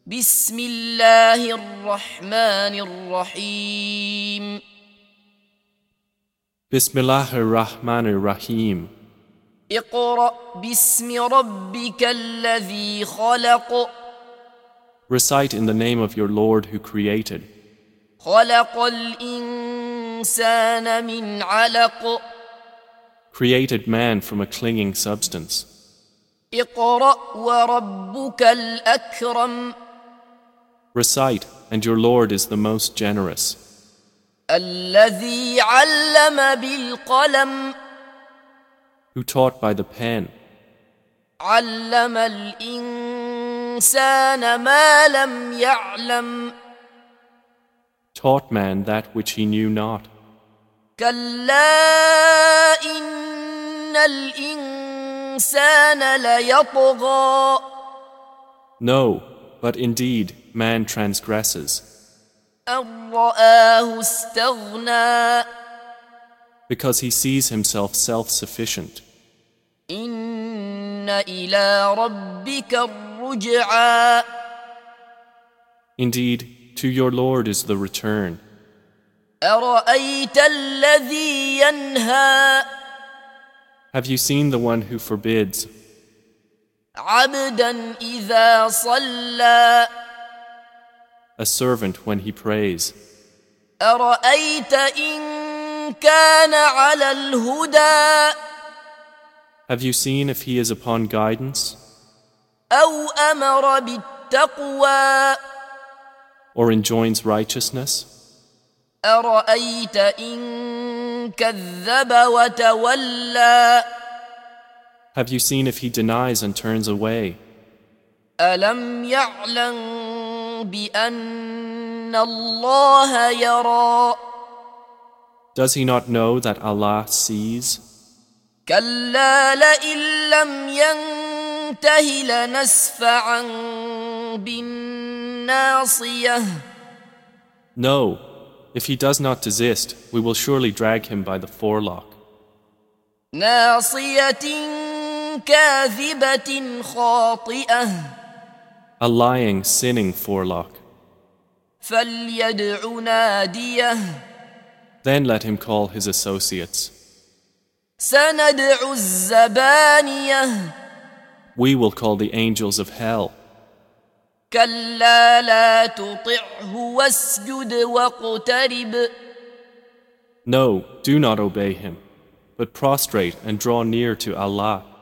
بسم الله الرحمن الرحيم Bismillahir-Rahmanir-Rahim. اقرأ باسم ربك الذي خلق Recite in the name of your Lord who created. خلق الإنسان من علق Created man from a clinging substance. اقرأ وربك الأكرم Recite, and your Lord is the most generous. الذي علم بالقلم Who taught by the pen. علم الإنسان ما لم يعلم Taught man that which he knew not. كلا إن الإنسان ليطغى No, but indeed man transgresses. أن رآه استغنى Because he sees himself self-sufficient. إن إلى ربك الرجعى Indeed, to your Lord is the return. أرأيت الذي ينهى Have you seen the one who forbids عبدا إذا صلى a servant when he prays? أرأيت إن كان على الهدى Have you seen if he is upon guidance أو أمر بالتقوى or enjoins righteousness? أرأيت إن كذب وتولى Have you seen if he denies and turns away? ألم يعلم بأن الله يرى Does he not know that Allah sees? كلا لئن لم ينته لنسفعا بالناصية No, if he does not desist, we will surely drag him by the forelock. ناصية كاذبة خاطئة A lying, sinning forelock. فليدع ناديه Then let him call his associates. سندع الزبانية We will call the angels of hell. كلا لا تطعه واسجد واقترب No, do not obey him, but prostrate and draw near to Allah.